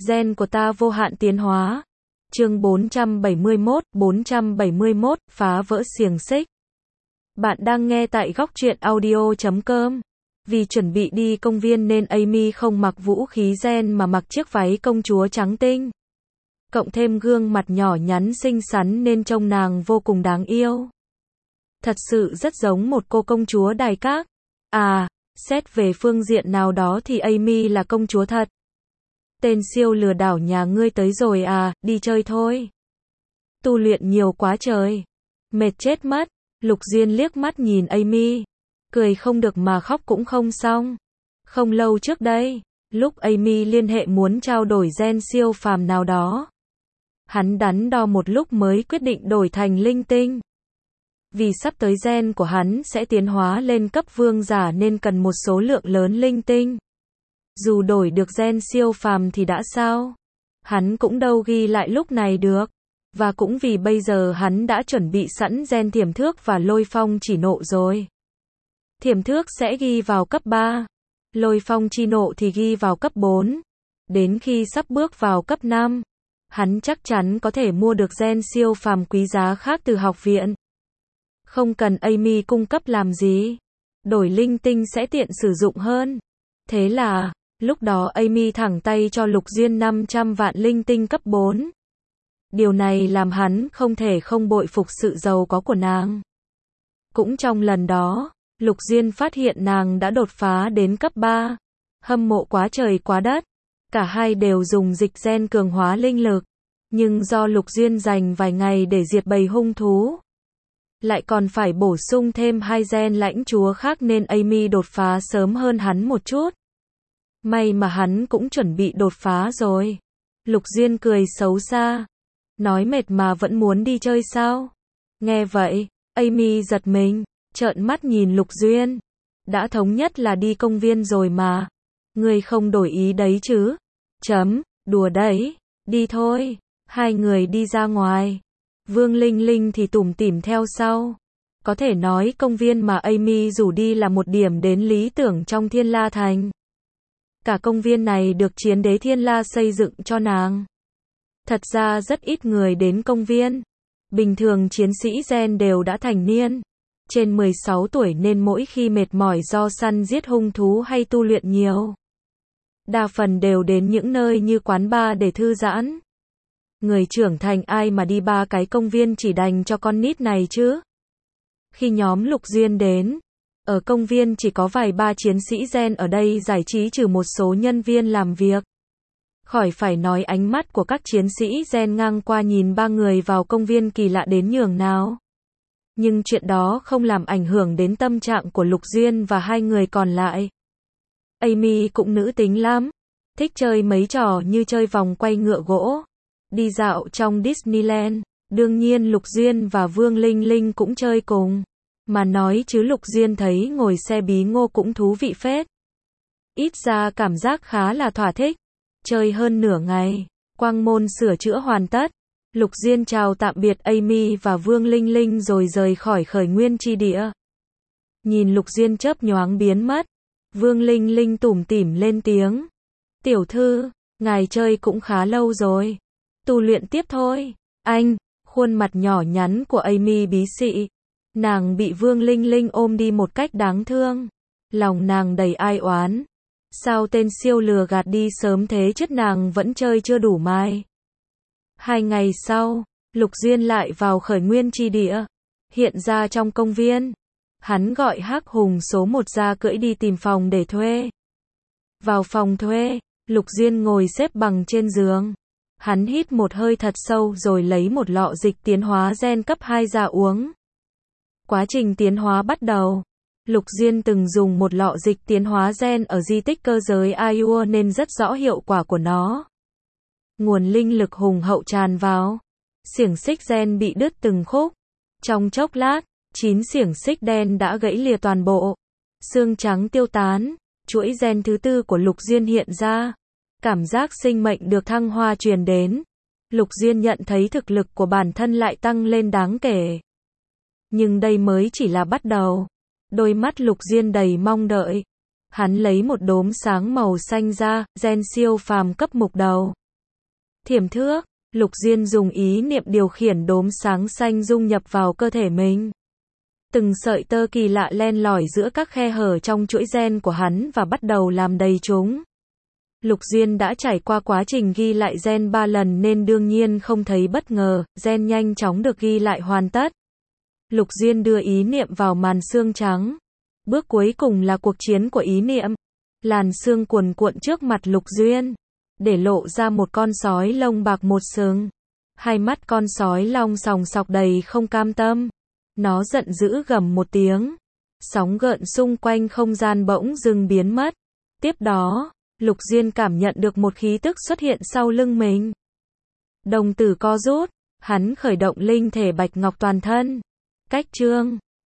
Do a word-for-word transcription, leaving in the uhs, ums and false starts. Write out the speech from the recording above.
Gen của ta vô hạn tiến hóa. Chương bốn trăm bảy mươi mốt, bốn trăm bảy mươi mốt, phá vỡ xiềng xích. Bạn đang nghe tại góc truyện audio chấm com. Vì chuẩn bị đi công viên nên Amy không mặc vũ khí gen mà mặc chiếc váy công chúa trắng tinh. Cộng thêm gương mặt nhỏ nhắn xinh xắn nên trông nàng vô cùng đáng yêu. Thật sự rất giống một cô công chúa đài các. À, xét về phương diện nào đó thì Amy là công chúa thật. Tên siêu lừa đảo nhà ngươi tới rồi à, đi chơi thôi. Tu luyện nhiều quá trời. Mệt chết mất. Lục Diên liếc mắt nhìn Amy. Cười không được mà khóc cũng không xong. Không lâu trước đây, lúc Amy liên hệ muốn trao đổi gen siêu phàm nào đó. Hắn đắn đo một lúc mới quyết định đổi thành linh tinh. Vì sắp tới gen của hắn sẽ tiến hóa lên cấp vương giả nên cần một số lượng lớn linh tinh. Dù đổi được gen siêu phàm thì đã sao? Hắn cũng đâu ghi lại lúc này được. Và cũng vì bây giờ hắn đã chuẩn bị sẵn gen thiểm thước và lôi phong chỉ nộ rồi. Thiểm thước sẽ ghi vào cấp ba. Lôi phong chi nộ thì ghi vào cấp bốn. Đến khi sắp bước vào cấp năm, hắn chắc chắn có thể mua được gen siêu phàm quý giá khác từ học viện. Không cần Amy cung cấp làm gì. Đổi linh tinh sẽ tiện sử dụng hơn. Thế là, lúc đó Amy thẳng tay cho Lục Diên năm trăm vạn linh tinh cấp bốn. Điều này làm hắn không thể không bội phục sự giàu có của nàng. Cũng trong lần đó, Lục Diên phát hiện nàng đã đột phá đến cấp ba. Hâm mộ quá trời quá đất. Cả hai đều dùng dịch gen cường hóa linh lực. Nhưng do Lục Diên dành vài ngày để diệt bầy hung thú, lại còn phải bổ sung thêm hai gen lãnh chúa khác nên Amy đột phá sớm hơn hắn một chút. May mà hắn cũng chuẩn bị đột phá rồi. Lục Diên cười xấu xa. Nói mệt mà vẫn muốn đi chơi sao? Nghe vậy, Amy giật mình, trợn mắt nhìn Lục Diên. Đã thống nhất là đi công viên rồi mà. Ngươi không đổi ý đấy chứ? Chấm, đùa đấy. Đi thôi. Hai người đi ra ngoài. Vương Linh Linh thì tủm tỉm theo sau. Có thể nói công viên mà Amy rủ đi là một điểm đến lý tưởng trong Thiên La Thành. Cả công viên này được Chiến Đế Thiên La xây dựng cho nàng. Thật ra rất ít người đến công viên. Bình thường chiến sĩ gen đều đã thành niên, trên mười sáu tuổi nên mỗi khi mệt mỏi do săn giết hung thú hay tu luyện nhiều, đa phần đều đến những nơi như quán bar để thư giãn. Người trưởng thành ai mà đi ba cái công viên chỉ dành cho con nít này chứ? Khi nhóm Lục Diên đến, ở công viên chỉ có vài ba chiến sĩ gen ở đây giải trí trừ một số nhân viên làm việc. Khỏi phải nói ánh mắt của các chiến sĩ gen ngang qua nhìn ba người vào công viên kỳ lạ đến nhường nào. Nhưng chuyện đó không làm ảnh hưởng đến tâm trạng của Lục Diên và hai người còn lại. Amy cũng nữ tính lắm, thích chơi mấy trò như chơi vòng quay ngựa gỗ, đi dạo trong Disneyland. Đương nhiên Lục Diên và Vương Linh Linh cũng chơi cùng. Mà nói chứ Lục Diên thấy ngồi xe bí ngô cũng thú vị phết. Ít ra cảm giác khá là thỏa thích. Chơi hơn nửa ngày, quang môn sửa chữa hoàn tất. Lục Diên chào tạm biệt Amy và Vương Linh Linh rồi rời khỏi khởi nguyên chi địa. Nhìn Lục Diên chớp nhoáng biến mất, Vương Linh Linh tủm tỉm lên tiếng. Tiểu thư, ngài chơi cũng khá lâu rồi. Tu luyện tiếp thôi. Anh, khuôn mặt nhỏ nhắn của Amy bí xị. Nàng bị Vương Linh Linh ôm đi một cách đáng thương. Lòng nàng đầy ai oán. Sao tên siêu lừa gạt đi sớm thế chứ nàng vẫn chơi chưa đủ mai. Hai ngày sau, Lục Diên lại vào khởi nguyên chi địa. Hiện ra trong công viên. Hắn gọi Hắc Hùng số một ra cưỡi đi tìm phòng để thuê. Vào phòng thuê, Lục Diên ngồi xếp bằng trên giường. Hắn hít một hơi thật sâu rồi lấy một lọ dịch tiến hóa gen cấp hai ra uống. Quá trình tiến hóa bắt đầu. Lục Diên từng dùng một lọ dịch tiến hóa gen ở di tích cơ giới Aiur nên rất rõ hiệu quả của nó. Nguồn linh lực hùng hậu tràn vào. Xiềng xích gen bị đứt từng khúc. Trong chốc lát, chín xiềng xích đen đã gãy lìa toàn bộ. Xương trắng tiêu tán. Chuỗi gen thứ tư của Lục Diên hiện ra. Cảm giác sinh mệnh được thăng hoa truyền đến. Lục Diên nhận thấy thực lực của bản thân lại tăng lên đáng kể. Nhưng đây mới chỉ là bắt đầu. Đôi mắt Lục Diên đầy mong đợi. Hắn lấy một đốm sáng màu xanh ra, gen siêu phàm cấp mục đầu. Thiểm thước, Lục Diên dùng ý niệm điều khiển đốm sáng xanh dung nhập vào cơ thể mình. Từng sợi tơ kỳ lạ len lỏi giữa các khe hở trong chuỗi gen của hắn và bắt đầu làm đầy chúng. Lục Diên đã trải qua quá trình ghi lại gen ba lần nên đương nhiên không thấy bất ngờ, gen nhanh chóng được ghi lại hoàn tất. Lục Diên đưa ý niệm vào màn xương trắng. Bước cuối cùng là cuộc chiến của ý niệm. Làn xương cuồn cuộn trước mặt Lục Diên, để lộ ra một con sói lông bạc một sừng. Hai mắt con sói long sòng sọc đầy không cam tâm. Nó giận dữ gầm một tiếng. Sóng gợn xung quanh không gian bỗng dưng biến mất. Tiếp đó, Lục Diên cảm nhận được một khí tức xuất hiện sau lưng mình. Đồng tử co rút, hắn khởi động linh thể bạch ngọc toàn thân. Cách chương